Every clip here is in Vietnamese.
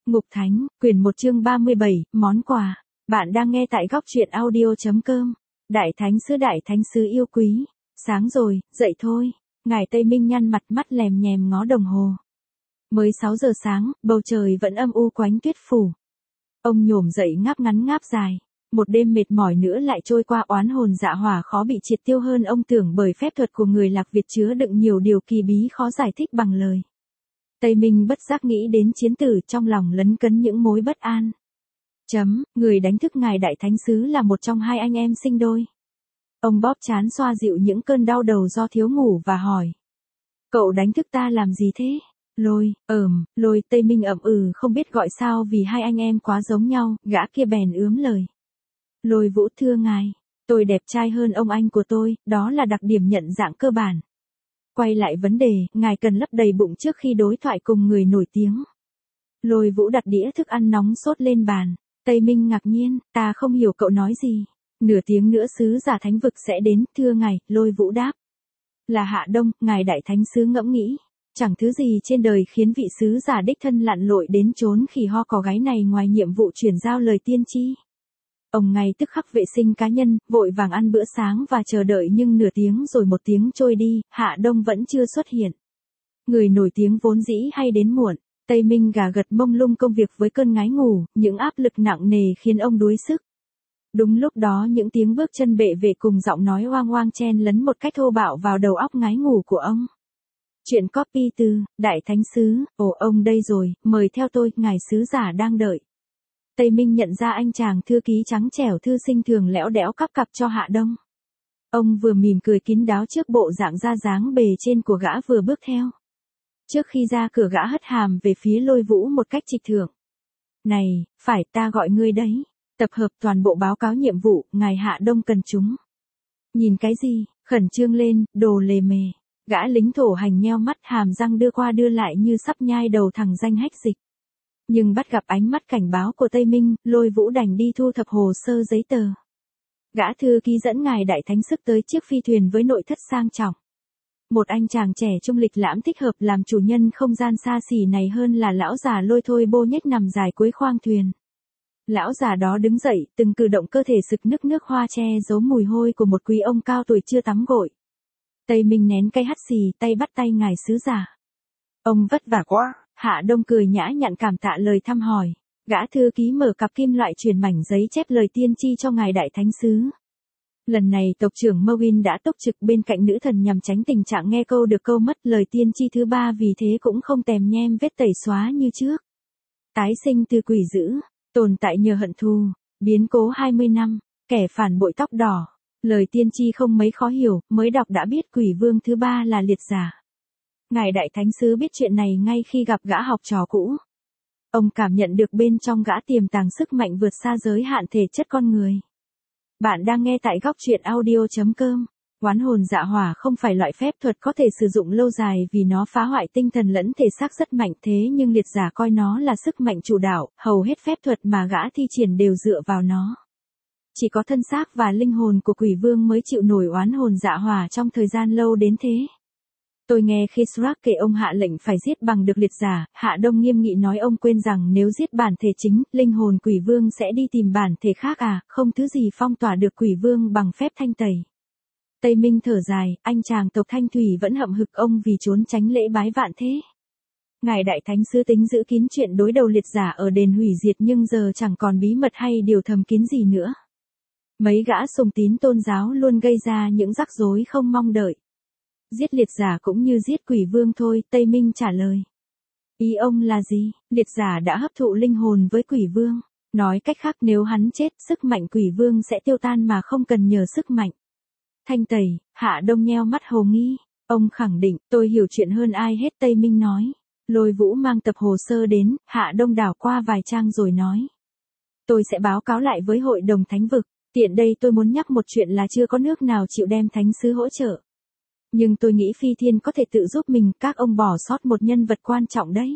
Ngục Thánh, quyển 1 chương 37, món quà. Bạn đang nghe tại góc truyện audio.com. Đại Thánh Sứ yêu quý. Sáng rồi, dậy thôi. Ngài Tây Minh nhăn mặt mắt lèm nhèm ngó đồng hồ. Mới 6 giờ sáng, bầu trời vẫn âm u quánh tuyết phủ. Ông nhổm dậy ngáp ngắn ngáp dài. Một đêm mệt mỏi nữa lại trôi qua, oán hồn dạ hỏa khó bị triệt tiêu hơn ông tưởng, bởi phép thuật của người Lạc Việt chứa đựng nhiều điều kỳ bí khó giải thích bằng lời. Tây Minh bất giác nghĩ đến chiến tử, trong lòng lấn cấn những mối bất an. Người đánh thức ngài Đại Thánh Sứ là một trong hai anh em sinh đôi. Ông bóp trán xoa dịu những cơn đau đầu do thiếu ngủ và hỏi. Cậu đánh thức ta làm gì thế? Lôi, Tây Minh ậm không biết gọi sao vì hai anh em quá giống nhau, gã kia bèn ướm lời. Lôi Vũ thưa ngài, tôi đẹp trai hơn ông anh của tôi, đó là đặc điểm nhận dạng cơ bản. Quay lại vấn đề, ngài cần lấp đầy bụng trước khi đối thoại cùng người nổi tiếng. Lôi Vũ đặt đĩa thức ăn nóng sốt lên bàn. Tây Minh ngạc nhiên, ta không hiểu cậu nói gì. Nửa tiếng nữa sứ giả thánh vực sẽ đến, thưa ngài, Lôi Vũ đáp. Là Hạ Đông, ngài Đại Thánh Sứ ngẫm nghĩ. Chẳng thứ gì trên đời khiến vị sứ giả đích thân lặn lội đến chốn khỉ ho cò gáy này ngoài nhiệm vụ chuyển giao lời tiên tri. Ông ngay tức khắc vệ sinh cá nhân, vội vàng ăn bữa sáng và chờ đợi, nhưng nửa tiếng rồi một tiếng trôi đi, Hạ Đông vẫn chưa xuất hiện. Người nổi tiếng vốn dĩ hay đến muộn. Tây Minh gà gật mông lung công việc với cơn ngái ngủ, những áp lực nặng nề khiến ông đuối sức. Đúng lúc đó những tiếng bước chân bệ vệ cùng giọng nói oang oang chen lấn một cách thô bạo vào đầu óc ngái ngủ của ông. Chuyện copy từ Đại Thánh Sứ. Ồ, ông đây rồi, mời theo tôi, ngài sứ giả đang đợi. Tây Minh nhận ra anh chàng thư ký trắng trẻo thư sinh thường lẽo đẽo cắp cặp cho Hạ Đông. Ông vừa mỉm cười kín đáo trước bộ dạng ra dáng bề trên của gã vừa bước theo. Trước khi ra cửa gã hất hàm về phía Lôi Vũ một cách trịch thượng. Này, phải ta gọi ngươi đấy. Tập hợp toàn bộ báo cáo nhiệm vụ, ngài Hạ Đông cần chúng. Nhìn cái gì, khẩn trương lên, đồ lề mề. Gã lính thổ hành nheo mắt, hàm răng đưa qua đưa lại như sắp nhai đầu thằng danh hách dịch. Nhưng bắt gặp ánh mắt cảnh báo của Tây Minh, Lôi Vũ đành đi thu thập hồ sơ giấy tờ. Gã thư ký dẫn ngài Đại Thánh Sức tới chiếc phi thuyền với nội thất sang trọng. Một anh chàng trẻ trung lịch lãm thích hợp làm chủ nhân không gian xa xỉ này hơn là lão già Lôi Thôi Bô nhếch nằm dài cuối khoang thuyền. Lão già đó đứng dậy, từng cử động cơ thể sực nức nước hoa che giấu mùi hôi của một quý ông cao tuổi chưa tắm gội. Tây Minh nén cây hắt xì, tay bắt tay ngài sứ giả. Ông vất vả quá. Hạ Đông cười nhã nhặn cảm tạ lời thăm hỏi. Gã thư ký mở cặp kim loại truyền mảnh giấy chép lời tiên tri cho ngài Đại Thánh Sứ. Lần này tộc trưởng Mowin đã túc trực bên cạnh nữ thần nhằm tránh tình trạng nghe câu được câu mất, lời tiên tri thứ ba vì thế cũng không tèm nhem vết tẩy xóa như trước. Tái sinh từ quỷ dữ, tồn tại nhờ hận thù, biến cố 20 năm, kẻ phản bội tóc đỏ. Lời tiên tri không mấy khó hiểu, mới đọc đã biết quỷ vương thứ ba là liệt giả. Ngài Đại Thánh Sứ biết chuyện này ngay khi gặp gã học trò cũ. Ông cảm nhận được bên trong gã tiềm tàng sức mạnh vượt xa giới hạn thể chất con người. Bạn đang nghe tại góc truyện audio.com. Oán hồn dạ hỏa không phải loại phép thuật có thể sử dụng lâu dài vì nó phá hoại tinh thần lẫn thể xác rất mạnh, thế nhưng liệt giả coi nó là sức mạnh chủ đạo, hầu hết phép thuật mà gã thi triển đều dựa vào nó. Chỉ có thân xác và linh hồn của quỷ vương mới chịu nổi oán hồn dạ hỏa trong thời gian lâu đến thế. Tôi nghe khi Srak kể ông hạ lệnh phải giết bằng được liệt giả, Hạ Đông nghiêm nghị nói ông quên rằng nếu giết bản thể chính, linh hồn quỷ vương sẽ đi tìm bản thể khác à, không thứ gì phong tỏa được quỷ vương bằng phép thanh tẩy. Tây Minh thở dài, anh chàng tộc Thanh Thủy vẫn hậm hực ông vì trốn tránh lễ bái vạn thế. Ngài Đại Thánh Sứ tính giữ kín chuyện đối đầu liệt giả ở đền hủy diệt nhưng giờ chẳng còn bí mật hay điều thầm kín gì nữa. Mấy gã sùng tín tôn giáo luôn gây ra những rắc rối không mong đợi. Giết liệt giả cũng như giết quỷ vương thôi, Tây Minh trả lời. Ý ông là gì? Liệt giả đã hấp thụ linh hồn với quỷ vương. Nói cách khác nếu hắn chết, sức mạnh quỷ vương sẽ tiêu tan mà không cần nhờ sức mạnh. Thanh tẩy, Hạ Đông nheo mắt hồ nghi. Ông khẳng định, tôi hiểu chuyện hơn ai hết, Tây Minh nói. Lôi Vũ mang tập hồ sơ đến, Hạ Đông đảo qua vài trang rồi nói. Tôi sẽ báo cáo lại với hội đồng thánh vực. Tiện đây tôi muốn nhắc một chuyện là chưa có nước nào chịu đem thánh sứ hỗ trợ. Nhưng tôi nghĩ Phi Thiên có thể tự giúp mình, các ông bỏ sót một nhân vật quan trọng đấy.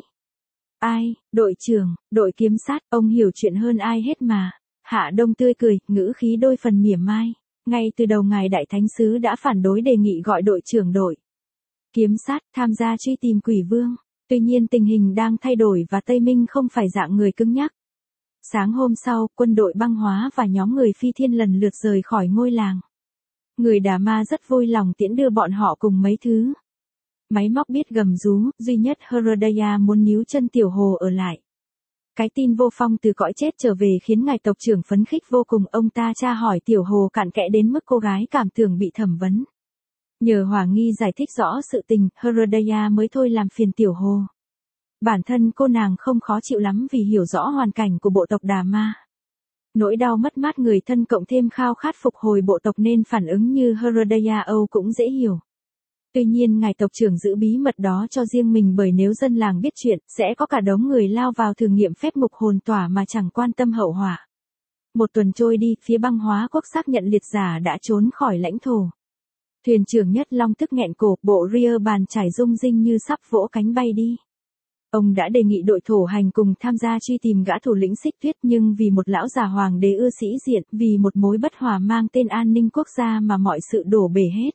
Ai? Đội trưởng, đội kiếm sát, ông hiểu chuyện hơn ai hết mà. Hạ Đông tươi cười, ngữ khí đôi phần mỉa mai. Ngay từ đầu ngài Đại Thánh Sứ đã phản đối đề nghị gọi đội trưởng đội kiếm sát tham gia truy tìm quỷ vương. Tuy nhiên tình hình đang thay đổi và Tây Minh không phải dạng người cứng nhắc. Sáng hôm sau, quân đội băng hóa và nhóm người Phi Thiên lần lượt rời khỏi ngôi làng. Người Đà Ma rất vui lòng tiễn đưa bọn họ cùng mấy thứ. Máy móc biết gầm rú, duy nhất Herodaya muốn níu chân Tiểu Hồ ở lại. Cái tin Vô Phong từ cõi chết trở về khiến ngài tộc trưởng phấn khích vô cùng, ông ta tra hỏi Tiểu Hồ cặn kẽ đến mức cô gái cảm tưởng bị thẩm vấn. Nhờ Hỏa Nghi giải thích rõ sự tình, Herodaya mới thôi làm phiền Tiểu Hồ. Bản thân cô nàng không khó chịu lắm vì hiểu rõ hoàn cảnh của bộ tộc Đà Ma. Nỗi đau mất mát người thân cộng thêm khao khát phục hồi bộ tộc nên phản ứng như Herodaya Âu cũng dễ hiểu. Tuy nhiên ngài tộc trưởng giữ bí mật đó cho riêng mình, bởi nếu dân làng biết chuyện, sẽ có cả đống người lao vào thử nghiệm phép ngục hồn tỏa mà chẳng quan tâm hậu họa. Một tuần trôi đi, phía băng hóa quốc xác nhận liệt giả đã trốn khỏi lãnh thổ. Thuyền trưởng Nhất Long tức nghẹn cổ, bộ ria bàn trải rung rinh như sắp vỗ cánh bay đi. Ông đã đề nghị đội thổ hành cùng tham gia truy tìm gã thủ lĩnh Xích Tuyết, nhưng vì một lão già hoàng đế ưa sĩ diện, vì một mối bất hòa mang tên an ninh quốc gia mà mọi sự đổ bể hết.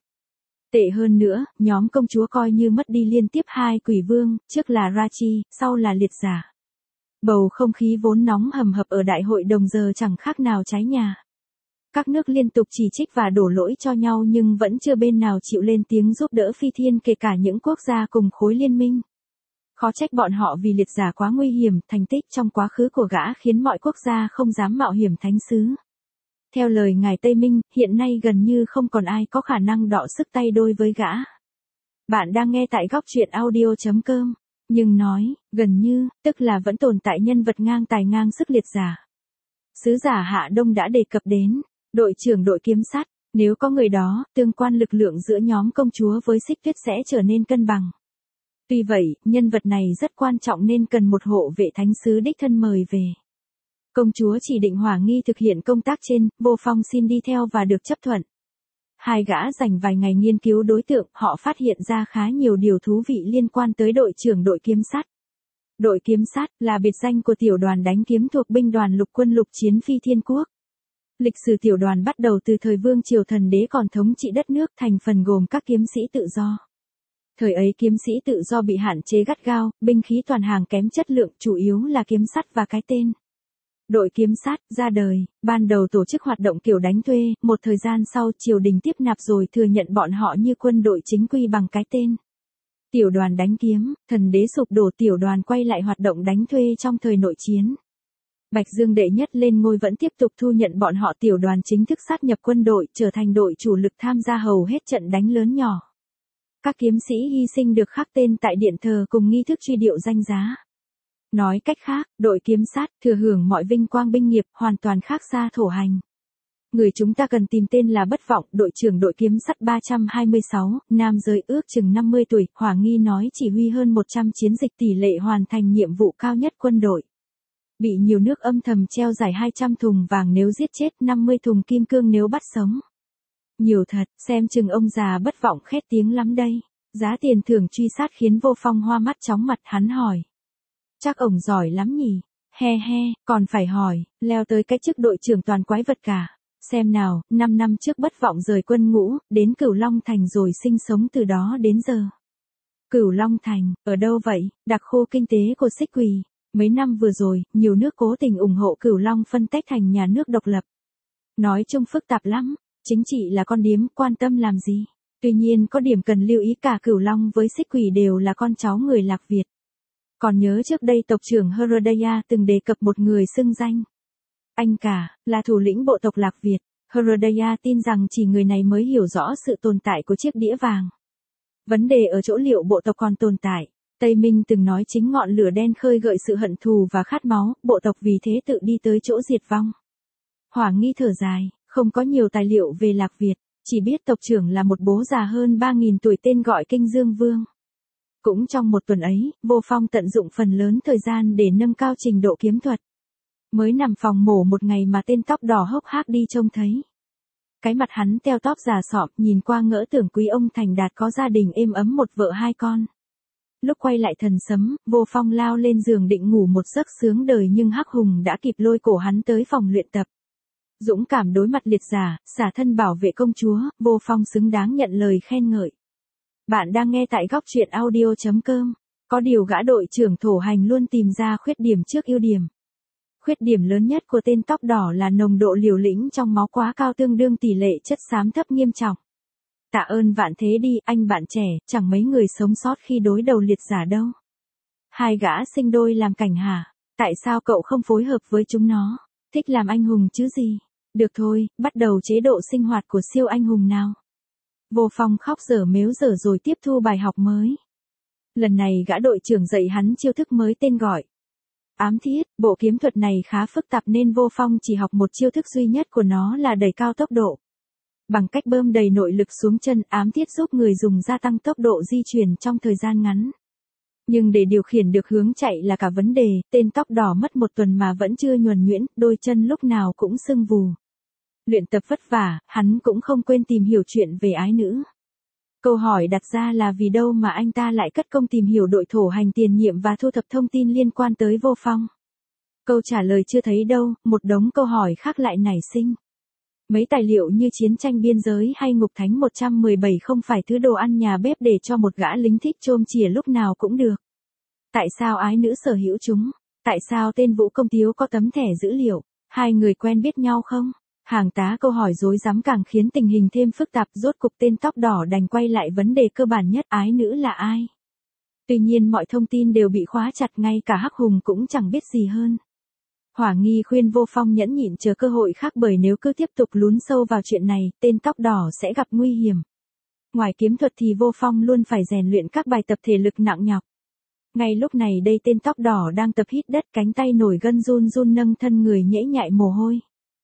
Tệ hơn nữa, nhóm công chúa coi như mất đi liên tiếp 2 quỷ vương, trước là Rachi, sau là liệt giả. Bầu không khí vốn nóng hầm hập ở đại hội đồng giờ chẳng khác nào cháy nhà. Các nước liên tục chỉ trích và đổ lỗi cho nhau nhưng vẫn chưa bên nào chịu lên tiếng giúp đỡ Phi Thiên, kể cả những quốc gia cùng khối liên minh. Khó trách bọn họ vì liệt giả quá nguy hiểm, thành tích trong quá khứ của gã khiến mọi quốc gia không dám mạo hiểm thánh sứ. Theo lời ngài Tây Minh, hiện nay gần như không còn ai có khả năng đọ sức tay đôi với gã. Bạn đang nghe tại góc truyện audio.com. Nhưng nói, gần như, tức là vẫn tồn tại nhân vật ngang tài ngang sức liệt giả. Sứ giả Hạ Đông đã đề cập đến, đội trưởng đội kiếm sắt, nếu có người đó, tương quan lực lượng giữa nhóm công chúa với Xích Tuyết sẽ trở nên cân bằng. Tuy vậy, nhân vật này rất quan trọng nên cần một hộ vệ thánh sứ đích thân mời về. Công chúa chỉ định Hỏa Nghi thực hiện công tác trên, Vô Phong xin đi theo và được chấp thuận. Hai gã dành vài ngày nghiên cứu đối tượng, họ phát hiện ra khá nhiều điều thú vị liên quan tới đội trưởng đội kiếm sắt. Đội kiếm sắt là biệt danh của tiểu đoàn đánh kiếm thuộc binh đoàn lục quân lục chiến Phi Thiên Quốc. Lịch sử tiểu đoàn bắt đầu từ thời Vương Triều Thần Đế còn thống trị đất nước, thành phần gồm các kiếm sĩ tự do. Thời ấy kiếm sĩ tự do bị hạn chế gắt gao, binh khí toàn hàng kém chất lượng, chủ yếu là kiếm sắt và cái tên. Đội kiếm sắt ra đời, ban đầu tổ chức hoạt động kiểu đánh thuê, một thời gian sau triều đình tiếp nạp rồi thừa nhận bọn họ như quân đội chính quy bằng cái tên. Tiểu đoàn đánh kiếm, thần đế sụp đổ, tiểu đoàn quay lại hoạt động đánh thuê trong thời nội chiến. Bạch Dương đệ nhất lên ngôi vẫn tiếp tục thu nhận bọn họ, tiểu đoàn chính thức sát nhập quân đội, trở thành đội chủ lực tham gia hầu hết trận đánh lớn nhỏ. Các kiếm sĩ hy sinh được khắc tên tại điện thờ cùng nghi thức truy điệu danh giá. Nói cách khác, đội kiếm sát thừa hưởng mọi vinh quang binh nghiệp, hoàn toàn khác xa thổ hành. Người chúng ta cần tìm tên là Bất Vọng, đội trưởng đội kiếm sắt 326, nam giới ước chừng 50 tuổi, Hỏa Nghi nói chỉ huy hơn 100 chiến dịch, tỷ lệ hoàn thành nhiệm vụ cao nhất quân đội. Bị nhiều nước âm thầm treo giải 200 thùng vàng nếu giết chết, 50 thùng kim cương nếu bắt sống. Nhiều thật, xem chừng ông già Bất Vọng khét tiếng lắm đây. Giá tiền thưởng truy sát khiến Vô Phong hoa mắt chóng mặt, hắn hỏi. Chắc ổng giỏi lắm nhỉ? He he, còn phải hỏi, leo tới cái chức đội trưởng toàn quái vật cả. Xem nào, 5 năm trước Bất Vọng rời quân ngũ, đến Cửu Long Thành rồi sinh sống từ đó đến giờ. Cửu Long Thành, ở đâu vậy? Đặc khu kinh tế của Xích Quỳ. Mấy năm vừa rồi, nhiều nước cố tình ủng hộ Cửu Long phân tách thành nhà nước độc lập. Nói chung phức tạp lắm, chính trị là con điếm, quan tâm làm gì? Tuy nhiên có điểm cần lưu ý, cả Cửu Long với Xích Quỳ đều là con cháu người Lạc Việt. Còn nhớ trước đây tộc trưởng Herodaya từng đề cập một người xưng danh. Anh cả, là thủ lĩnh bộ tộc Lạc Việt. Herodaya tin rằng chỉ người này mới hiểu rõ sự tồn tại của chiếc đĩa vàng. Vấn đề ở chỗ liệu bộ tộc còn tồn tại. Tây Minh từng nói chính ngọn lửa đen khơi gợi sự hận thù và khát máu, bộ tộc vì thế tự đi tới chỗ diệt vong. Hỏa Nghi thở dài, không có nhiều tài liệu về Lạc Việt, chỉ biết tộc trưởng là một bố già hơn 3.000 tuổi tên gọi Kinh Dương Vương. Cũng trong một tuần ấy, Vô Phong tận dụng phần lớn thời gian để nâng cao trình độ kiếm thuật. Mới nằm phòng mổ một ngày mà tên tóc đỏ hốc hác đi trông thấy. Cái mặt hắn teo tóp già sọm, nhìn qua ngỡ tưởng quý ông thành đạt có gia đình êm ấm một vợ hai con. Lúc quay lại thần sấm, Vô Phong lao lên giường định ngủ một giấc sướng đời nhưng Hắc Hùng đã kịp lôi cổ hắn tới phòng luyện tập. Dũng cảm đối mặt liệt giả, xả thân bảo vệ công chúa, Vô Phong xứng đáng nhận lời khen ngợi. Bạn đang nghe tại góc truyện audio.com. Có điều gã đội trưởng thổ hành luôn tìm ra khuyết điểm trước ưu điểm. Khuyết điểm lớn nhất của tên tóc đỏ là nồng độ liều lĩnh trong máu quá cao, tương đương tỷ lệ chất xám thấp nghiêm trọng. Tạ ơn vạn thế đi, anh bạn trẻ, chẳng mấy người sống sót khi đối đầu liệt giả đâu. Hai gã sinh đôi làm cảnh hả? Tại sao cậu không phối hợp với chúng nó? Thích làm anh hùng chứ gì? Được thôi, bắt đầu chế độ sinh hoạt của siêu anh hùng nào. Vô Phong khóc dở mếu dở rồi tiếp thu bài học mới. Lần này gã đội trưởng dạy hắn chiêu thức mới tên gọi ám thiết. Bộ kiếm thuật này khá phức tạp nên Vô Phong chỉ học một chiêu thức duy nhất của nó là đẩy cao tốc độ. Bằng cách bơm đầy nội lực xuống chân, ám thiết giúp người dùng gia tăng tốc độ di chuyển trong thời gian ngắn. Nhưng để điều khiển được hướng chạy là cả vấn đề, tên tóc đỏ mất một tuần mà vẫn chưa nhuần nhuyễn, đôi chân lúc nào cũng sưng vù. Luyện tập vất vả, hắn cũng không quên tìm hiểu chuyện về ái nữ. Câu hỏi đặt ra là vì đâu mà anh ta lại cất công tìm hiểu đội thổ hành tiền nhiệm và thu thập thông tin liên quan tới Vô Phong? Câu trả lời chưa thấy đâu, một đống câu hỏi khác lại nảy sinh. Mấy tài liệu như chiến tranh biên giới hay ngục thánh 117 không phải thứ đồ ăn nhà bếp để cho một gã lính thích chôm chỉa lúc nào cũng được. Tại sao ái nữ sở hữu chúng? Tại sao tên Vũ Công Tiếu có tấm thẻ dữ liệu? Hai người quen biết nhau không? Hàng tá câu hỏi rối rắm càng khiến tình hình thêm phức tạp, rốt cục tên tóc đỏ đành quay lại vấn đề cơ bản nhất, ái nữ là ai? Tuy nhiên mọi thông tin đều bị khóa chặt, ngay cả Hắc Hùng cũng chẳng biết gì hơn. Hỏa Nghi khuyên Vô Phong nhẫn nhịn chờ cơ hội khác, bởi nếu cứ tiếp tục lún sâu vào chuyện này, tên tóc đỏ sẽ gặp nguy hiểm. Ngoài kiếm thuật thì Vô Phong luôn phải rèn luyện các bài tập thể lực nặng nhọc. Ngay lúc này đây tên tóc đỏ đang tập hít đất, cánh tay nổi gân run run nâng thân người nhễ nhại mồ hôi.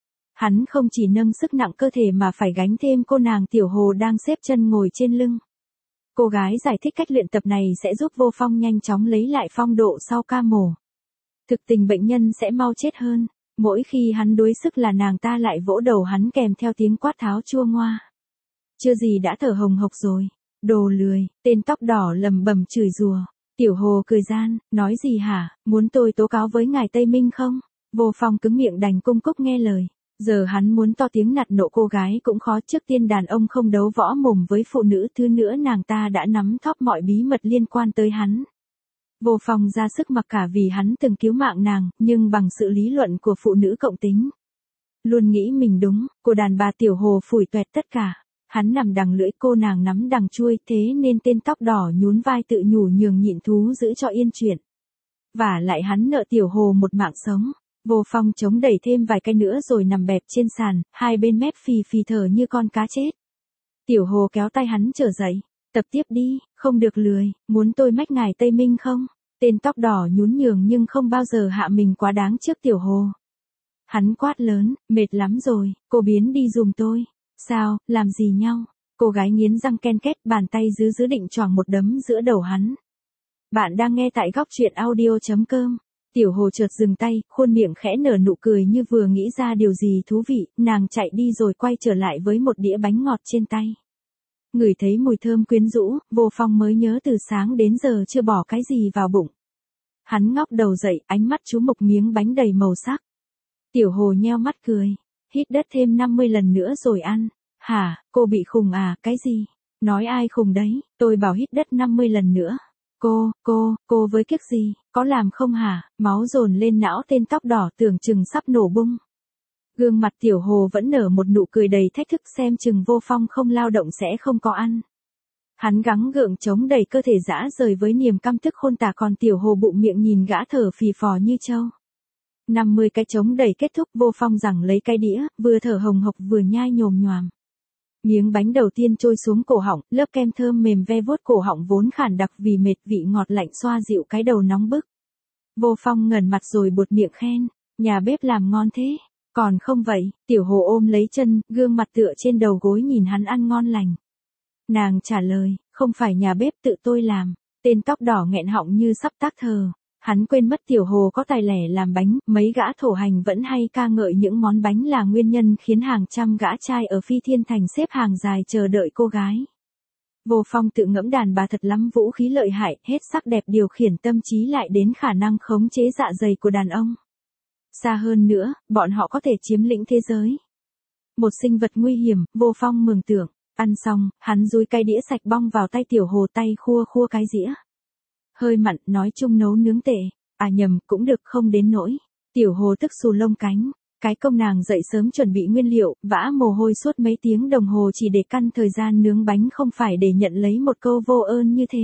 Hắn không chỉ nâng sức nặng cơ thể mà phải gánh thêm cô nàng Tiểu Hồ đang xếp chân ngồi trên lưng. Cô gái giải thích cách luyện tập này sẽ giúp Vô Phong nhanh chóng lấy lại phong độ sau ca mổ. Thực tình bệnh nhân sẽ mau chết hơn. Mỗi khi hắn đuối sức là nàng ta lại vỗ đầu hắn kèm theo tiếng quát tháo chua ngoa. Chưa gì đã thở hồng hộc rồi. Đồ lười, tên tóc đỏ lầm bầm chửi rủa. Tiểu Hồ cười gian, nói gì hả, muốn tôi tố cáo với ngài Tây Minh không? Vô Phong cứng miệng đành cung cúc nghe lời. Giờ hắn muốn to tiếng nạt nộ cô gái cũng khó, trước tiên đàn ông không đấu võ mồm với phụ nữ, thứ nữa nàng ta đã nắm thóp mọi bí mật liên quan tới hắn. Vô Phong ra sức mặc cả vì hắn từng cứu mạng nàng, nhưng bằng sự lý luận của phụ nữ cộng tính. Luôn nghĩ mình đúng, cô đàn bà Tiểu Hồ phủi toẹt tất cả. Hắn nằm đằng lưỡi, cô nàng nắm đằng chuôi, thế nên tên tóc đỏ nhún vai tự nhủ nhường nhịn thú giữ cho yên chuyện. Và lại hắn nợ Tiểu Hồ một mạng sống. Vô Phong chống đẩy thêm vài cái nữa rồi nằm bẹp trên sàn, hai bên mép phì phì thở như con cá chết. Tiểu Hồ kéo tay hắn trở dậy. Tập tiếp đi, không được lười, muốn tôi mách ngài Tây Minh không? Tên tóc đỏ nhún nhường nhưng không bao giờ hạ mình quá đáng trước Tiểu Hồ. Hắn quát lớn, mệt lắm rồi, cô biến đi giùm tôi. Sao, làm gì nhau? Cô gái nghiến răng ken két, bàn tay giữ định choàng một đấm giữa đầu hắn. Bạn đang nghe tại góc truyện audio.com. Tiểu Hồ chợt dừng tay, khuôn miệng khẽ nở nụ cười như vừa nghĩ ra điều gì thú vị, nàng chạy đi rồi quay trở lại với một đĩa bánh ngọt trên tay. Ngửi thấy mùi thơm quyến rũ, Vô Phong mới nhớ từ sáng đến giờ chưa bỏ cái gì vào bụng. Hắn ngóc đầu dậy, ánh mắt chú mục miếng bánh đầy màu sắc. Tiểu Hồ nheo mắt cười, hít đất thêm 50 lần nữa rồi ăn. Hả, cô bị khùng à, cái gì? Nói ai khùng đấy, tôi bảo hít đất 50 lần nữa. Cô với kiếc gì, có làm không hả? Máu dồn lên não tên tóc đỏ tưởng chừng sắp nổ bung. Gương mặt Tiểu Hồ vẫn nở một nụ cười đầy thách thức, xem chừng Vô Phong không lao động sẽ không có ăn. Hắn gắng gượng chống đẩy cơ thể rã rời với niềm căm tức khôn tả, còn Tiểu Hồ bụng miệng nhìn gã thở phì phò như trâu. 50 cái chống đẩy kết thúc, Vô Phong giằng lấy cái đĩa, vừa thở hồng hộc vừa nhai nhồm nhoàm. Miếng bánh đầu tiên trôi xuống cổ họng, lớp kem thơm mềm ve vuốt cổ họng vốn khản đặc vì mệt, vị ngọt lạnh xoa dịu cái đầu nóng bức. Vô Phong ngẩng mặt rồi buột miệng khen, nhà bếp làm ngon thế. Còn không vậy, Tiểu Hồ ôm lấy chân, gương mặt tựa trên đầu gối nhìn hắn ăn ngon lành. Nàng trả lời, không phải nhà bếp, tự tôi làm. Tên tóc đỏ nghẹn họng như sắp tắc thở. Hắn quên mất Tiểu Hồ có tài lẻ làm bánh, mấy gã thổ hành vẫn hay ca ngợi những món bánh là nguyên nhân khiến hàng trăm gã trai ở Phi Thiên Thành xếp hàng dài chờ đợi cô gái. Vô Phong tự ngẫm đàn bà thật lắm, vũ khí lợi hại, hết sắc đẹp điều khiển tâm trí lại đến khả năng khống chế dạ dày của đàn ông. Xa hơn nữa, bọn họ có thể chiếm lĩnh thế giới. Một sinh vật nguy hiểm, Vô Phong mường tượng. Ăn xong, hắn dúi cái đĩa sạch bong vào tay Tiểu Hồ, tay khua khua cái dĩa. Hơi mặn, nói chung nấu nướng tệ. À nhầm, cũng được không đến nỗi. Tiểu Hồ tức xù lông cánh. Cái công nàng dậy sớm chuẩn bị nguyên liệu, vã mồ hôi suốt mấy tiếng đồng hồ chỉ để căn thời gian nướng bánh không phải để nhận lấy một câu vô ơn như thế.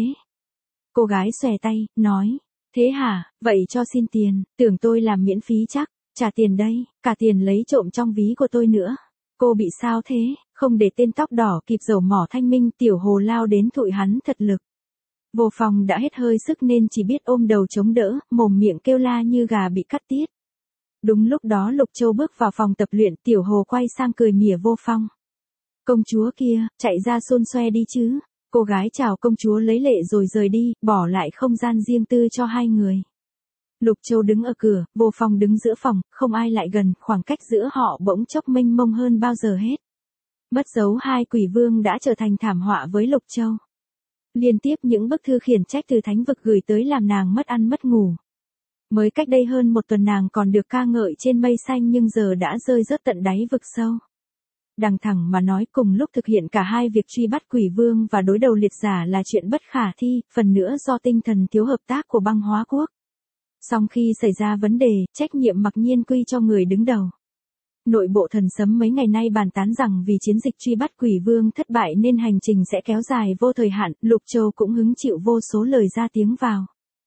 Cô gái xòe tay, nói. Thế hả, vậy cho xin tiền, tưởng tôi làm miễn phí chắc. Trả tiền đây, cả tiền lấy trộm trong ví của tôi nữa. Cô bị sao thế, không để tên tóc đỏ kịp dầu mỏ thanh minh. Tiểu Hồ lao đến thụi hắn thật lực. Vô Phong đã hết hơi sức nên chỉ biết ôm đầu chống đỡ, mồm miệng kêu la như gà bị cắt tiết. Đúng lúc đó Lục Châu bước vào phòng tập luyện, Tiểu Hồ quay sang cười mỉa Vô Phong. Công chúa kia, chạy ra xôn xoe đi chứ. Cô gái chào công chúa lấy lệ rồi rời đi, bỏ lại không gian riêng tư cho hai người. Lục Châu đứng ở cửa, Vô Phong đứng giữa phòng, không ai lại gần, khoảng cách giữa họ bỗng chốc mênh mông hơn bao giờ hết. Mất dấu hai quỷ vương đã trở thành thảm họa với Lục Châu. Liên tiếp những bức thư khiển trách từ thánh vực gửi tới làm nàng mất ăn mất ngủ. Mới cách đây hơn một tuần nàng còn được ca ngợi trên mây xanh nhưng giờ đã rơi rớt tận đáy vực sâu. Đằng thẳng mà nói cùng lúc thực hiện cả hai việc truy bắt quỷ vương và đối đầu liệt giả là chuyện bất khả thi, phần nữa do tinh thần thiếu hợp tác của băng hóa quốc. Song khi xảy ra vấn đề, trách nhiệm mặc nhiên quy cho người đứng đầu. Nội bộ thần sấm mấy ngày nay bàn tán rằng vì chiến dịch truy bắt quỷ vương thất bại nên hành trình sẽ kéo dài vô thời hạn, Lục Châu cũng hứng chịu vô số lời ra tiếng vào.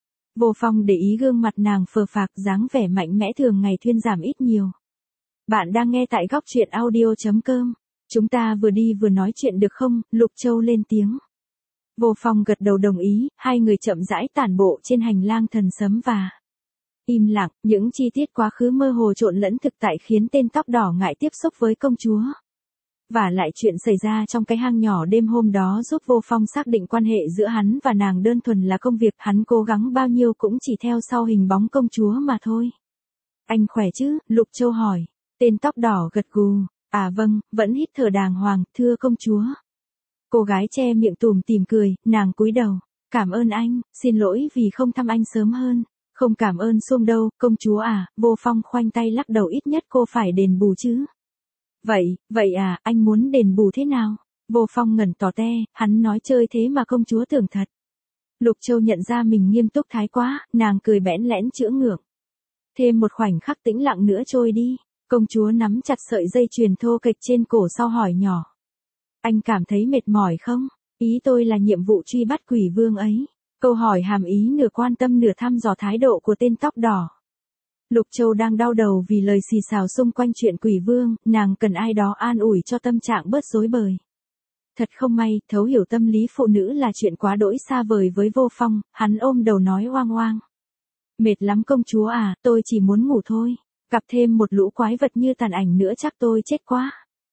Vô Phong để ý gương mặt nàng phờ phạc, dáng vẻ mạnh mẽ thường ngày thuyên giảm ít nhiều. Bạn đang nghe tại góc truyện audio.com. Chúng ta vừa đi vừa nói chuyện được không? Lục Châu lên tiếng. Vô Phong gật đầu đồng ý, hai người chậm rãi tản bộ trên hành lang thần sấm và im lặng, những chi tiết quá khứ mơ hồ trộn lẫn thực tại khiến tên tóc đỏ ngại tiếp xúc với công chúa. Và lại chuyện xảy ra trong cái hang nhỏ đêm hôm đó giúp Vô Phong xác định quan hệ giữa hắn và nàng đơn thuần là công việc, hắn cố gắng bao nhiêu cũng chỉ theo sau hình bóng công chúa mà thôi. Anh khỏe chứ? Lục Châu hỏi. Tên tóc đỏ gật gù. À vâng, vẫn hít thở đàng hoàng, thưa công chúa. Cô gái che miệng tủm tỉm cười, nàng cúi đầu. Cảm ơn anh, xin lỗi vì không thăm anh sớm hơn. Không cảm ơn xuông đâu, công chúa à. Vô Phong khoanh tay lắc đầu, ít nhất cô phải đền bù chứ. Vậy à, anh muốn đền bù thế nào? Vô Phong ngẩn tỏ te, hắn nói chơi thế mà công chúa tưởng thật. Lục Châu nhận ra mình nghiêm túc thái quá, nàng cười bẽn lẽn chữa ngượng. Thêm một khoảnh khắc tĩnh lặng nữa trôi đi, công chúa nắm chặt sợi dây chuyền thô kệch trên cổ sau hỏi nhỏ. Anh cảm thấy mệt mỏi không? Ý tôi là nhiệm vụ truy bắt quỷ vương ấy. Câu hỏi hàm ý nửa quan tâm nửa thăm dò thái độ của tên tóc đỏ. Lục Châu đang đau đầu vì lời xì xào xung quanh chuyện quỷ vương, nàng cần ai đó an ủi cho tâm trạng bớt rối bời. Thật không may, thấu hiểu tâm lý phụ nữ là chuyện quá đỗi xa vời với Vô Phong, hắn ôm đầu nói oang oang. Mệt lắm công chúa à, tôi chỉ muốn ngủ thôi, gặp thêm một lũ quái vật như tàn ảnh nữa chắc tôi chết quá.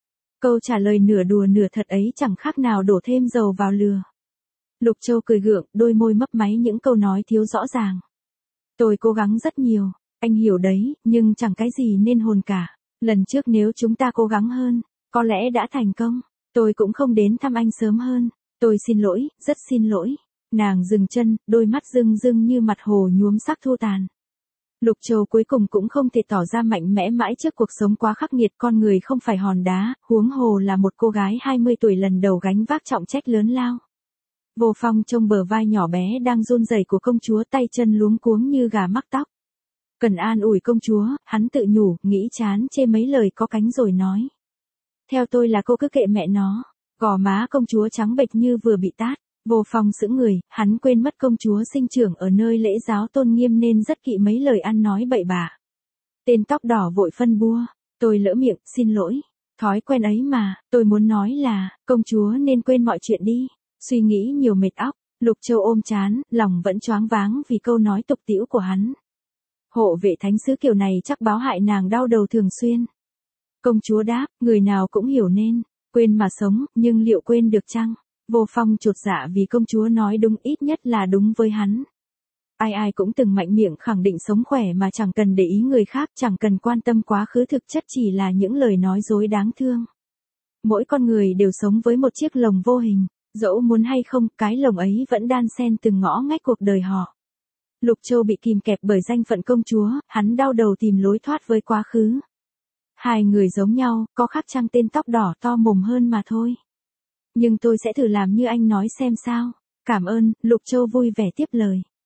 Câu trả lời nửa đùa nửa thật ấy chẳng khác nào đổ thêm dầu vào lửa. Lục Châu cười gượng, đôi môi mấp máy những câu nói thiếu rõ ràng. Tôi cố gắng rất nhiều. Anh hiểu đấy, nhưng chẳng cái gì nên hồn cả. Lần trước nếu chúng ta cố gắng hơn, có lẽ đã thành công. Tôi cũng không đến thăm anh sớm hơn. Tôi xin lỗi, rất xin lỗi. Nàng dừng chân, đôi mắt rưng rưng như mặt hồ nhuốm sắc thu tàn. Lục Châu cuối cùng cũng không thể tỏ ra mạnh mẽ mãi trước cuộc sống quá khắc nghiệt, con người không phải hòn đá, huống hồ là một cô gái 20 tuổi lần đầu gánh vác trọng trách lớn lao. Vô Phong trông bờ vai nhỏ bé đang run rẩy của công chúa, tay chân luống cuống như gà mắc tóc. Cần an ủi công chúa, hắn tự nhủ, nghĩ chán chê mấy lời có cánh rồi nói. Theo tôi là cô cứ kệ mẹ nó. Gò má công chúa trắng bệch như vừa bị tát. Vô Phong sững người, hắn quên mất công chúa sinh trưởng ở nơi lễ giáo tôn nghiêm nên rất kỵ mấy lời ăn nói bậy bạ. Tên tóc đỏ vội phân bua. Tôi lỡ miệng, xin lỗi. Thói quen ấy mà, tôi muốn nói là, công chúa nên quên mọi chuyện đi. Suy nghĩ nhiều mệt óc, Lục Châu ôm chán, lòng vẫn choáng váng vì câu nói tục tĩu của hắn. Hộ vệ thánh sứ kiểu này chắc báo hại nàng đau đầu thường xuyên. Công chúa đáp, người nào cũng hiểu nên, quên mà sống, nhưng liệu quên được chăng? Vô Phong chột dạ vì công chúa nói đúng, ít nhất là đúng với hắn. Ai ai cũng từng mạnh miệng khẳng định sống khỏe mà chẳng cần để ý người khác, chẳng cần quan tâm quá khứ, thực chất chỉ là những lời nói dối đáng thương. Mỗi con người đều sống với một chiếc lồng vô hình, dẫu muốn hay không, cái lồng ấy vẫn đan xen từng ngõ ngách cuộc đời họ. Lục Châu bị kìm kẹp bởi danh phận công chúa, hắn đau đầu tìm lối thoát với quá khứ. Hai người giống nhau, có khác chăng? Tên tóc đỏ to mồm hơn mà thôi. Nhưng tôi sẽ thử làm như anh nói xem sao. Cảm ơn, Lục Châu vui vẻ tiếp lời.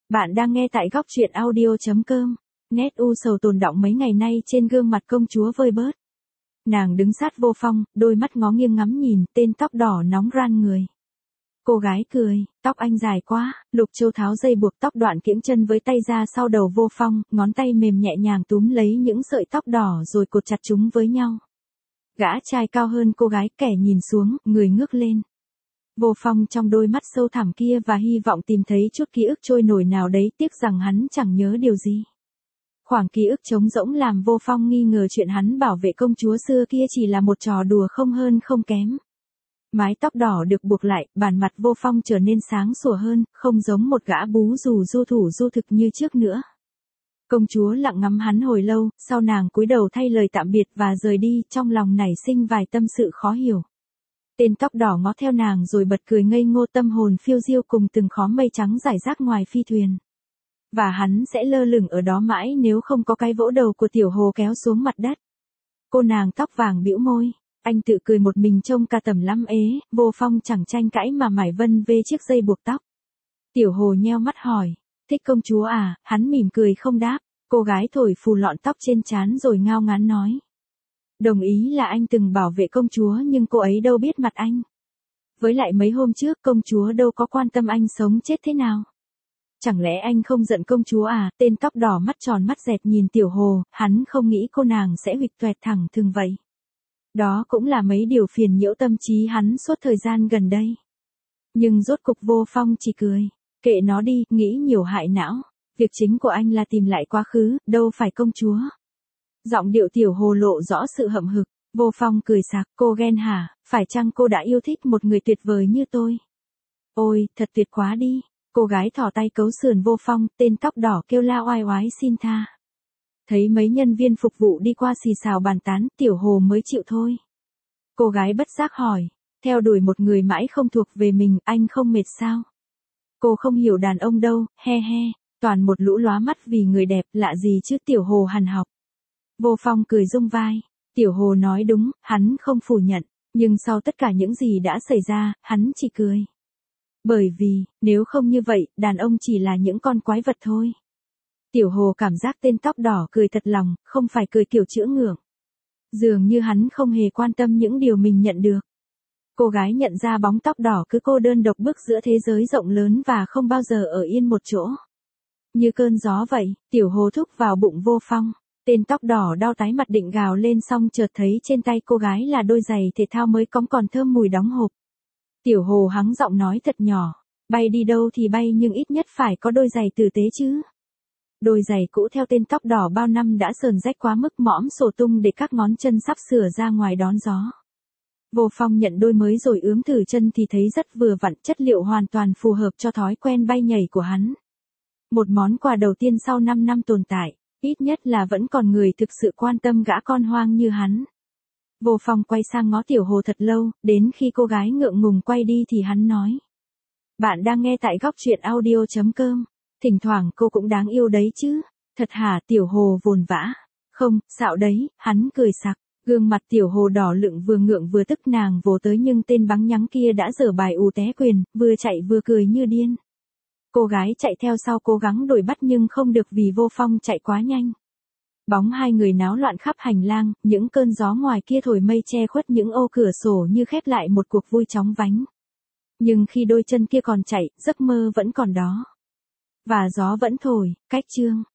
Bạn đang nghe tại góc truyện audio.com. Nét u sầu tồn đọng mấy ngày nay trên gương mặt công chúa vơi bớt. Nàng đứng sát Vô Phong, đôi mắt ngó nghiêng ngắm nhìn tên tóc đỏ nóng ran người. Cô gái cười, tóc anh dài quá, Lục Châu tháo dây buộc tóc đoạn kiễng chân với tay ra sau đầu Vô Phong, ngón tay mềm nhẹ nhàng túm lấy những sợi tóc đỏ rồi cột chặt chúng với nhau. Gã trai cao hơn cô gái, kẻ nhìn xuống, người ngước lên. Vô Phong trong đôi mắt sâu thẳm kia và hy vọng tìm thấy chút ký ức trôi nổi nào đấy, tiếc rằng hắn chẳng nhớ điều gì. Khoảng ký ức trống rỗng làm Vô Phong nghi ngờ chuyện hắn bảo vệ công chúa xưa kia chỉ là một trò đùa không hơn không kém. Mái tóc đỏ được buộc lại, bản mặt Vô Phong trở nên sáng sủa hơn, không giống một gã bú rù du thủ du thực như trước nữa. Công chúa lặng ngắm hắn hồi lâu, sau nàng cúi đầu thay lời tạm biệt và rời đi, trong lòng nảy sinh vài tâm sự khó hiểu. Tên tóc đỏ ngó theo nàng rồi bật cười ngây ngô, tâm hồn phiêu diêu cùng từng khóm mây trắng rải rác ngoài phi thuyền. Và hắn sẽ lơ lửng ở đó mãi nếu không có cái vỗ đầu của Tiểu Hồ kéo xuống mặt đất. Cô nàng tóc vàng bĩu môi, anh tự cười một mình trông ca tầm lắm ế. Vô Phong chẳng tranh cãi mà mải vân vê chiếc dây buộc tóc. Tiểu Hồ nheo mắt hỏi, thích công chúa à? Hắn mỉm cười không đáp. Cô gái thổi phù lọn tóc trên trán rồi ngao ngán nói. Đồng ý là anh từng bảo vệ công chúa nhưng cô ấy đâu biết mặt anh. Với lại mấy hôm trước công chúa đâu có quan tâm anh sống chết thế nào. Chẳng lẽ anh không giận công chúa à? Tên tóc đỏ mắt tròn mắt dẹt nhìn Tiểu Hồ, hắn không nghĩ cô nàng sẽ huỵch toẹt thẳng thừng vậy. Đó cũng là mấy điều phiền nhiễu tâm trí hắn suốt thời gian gần đây. Nhưng rốt cục Vô Phong chỉ cười. Kệ nó đi, nghĩ nhiều hại não. Việc chính của anh là tìm lại quá khứ, đâu phải công chúa. Giọng điệu Tiểu Hồ lộ rõ sự hậm hực. Vô Phong cười sặc, cô ghen hả? Phải chăng cô đã yêu thích một người tuyệt vời như tôi? Ôi, thật tuyệt quá đi. Cô gái thò tay cấu sườn Vô Phong, tên tóc đỏ kêu la oai oái xin tha. Thấy mấy nhân viên phục vụ đi qua xì xào bàn tán, Tiểu Hồ mới chịu thôi. Cô gái bất giác hỏi, theo đuổi một người mãi không thuộc về mình, anh không mệt sao? Cô không hiểu đàn ông đâu, he he, toàn một lũ lóa mắt vì người đẹp, lạ gì chứ? Tiểu Hồ hằn học. Vô Phong cười rung vai. Tiểu Hồ nói đúng, hắn không phủ nhận, nhưng sau tất cả những gì đã xảy ra, hắn chỉ cười. Bởi vì, nếu không như vậy, đàn ông chỉ là những con quái vật thôi. Tiểu Hồ cảm giác tên tóc đỏ cười thật lòng, không phải cười kiểu chữa ngượng. Dường như hắn không hề quan tâm những điều mình nhận được. Cô gái nhận ra bóng tóc đỏ cứ cô đơn độc bước giữa thế giới rộng lớn và không bao giờ ở yên một chỗ. Như cơn gió vậy, Tiểu Hồ thúc vào bụng Vô Phong. Tên tóc đỏ đau tái mặt định gào lên xong chợt thấy trên tay cô gái là đôi giày thể thao mới cóng còn thơm mùi đóng hộp. Tiểu Hồ hắng giọng nói thật nhỏ, bay đi đâu thì bay nhưng ít nhất phải có đôi giày tử tế chứ. Đôi giày cũ theo tên tóc đỏ bao năm đã sờn rách quá mức mõm sổ tung để các ngón chân sắp sửa ra ngoài đón gió. Vô Phong nhận đôi mới rồi ướm thử chân thì thấy rất vừa vặn, chất liệu hoàn toàn phù hợp cho thói quen bay nhảy của hắn. Một món quà đầu tiên sau 5 năm tồn tại, ít nhất là vẫn còn người thực sự quan tâm gã con hoang như hắn. Vô Phong quay sang ngó Tiểu Hồ thật lâu, đến khi cô gái ngượng ngùng quay đi thì hắn nói. Bạn đang nghe tại góc truyện audio.com. Thỉnh thoảng cô cũng đáng yêu đấy chứ. Thật hả? Tiểu Hồ vồn vã. Không, xạo đấy, hắn cười sặc. Gương mặt Tiểu Hồ đỏ lựng vừa ngượng vừa tức, nàng vồ tới nhưng tên bắn nhắng kia đã dở bài ù té quyền, vừa chạy vừa cười như điên. Cô gái chạy theo sau cố gắng đuổi bắt nhưng không được vì Vô Phong chạy quá nhanh. Bóng hai người náo loạn khắp hành lang, những cơn gió ngoài kia thổi mây che khuất những ô cửa sổ như khép lại một cuộc vui chóng vánh. Nhưng khi đôi chân kia còn chạy, giấc mơ vẫn còn đó. Và gió vẫn thổi, cách chương.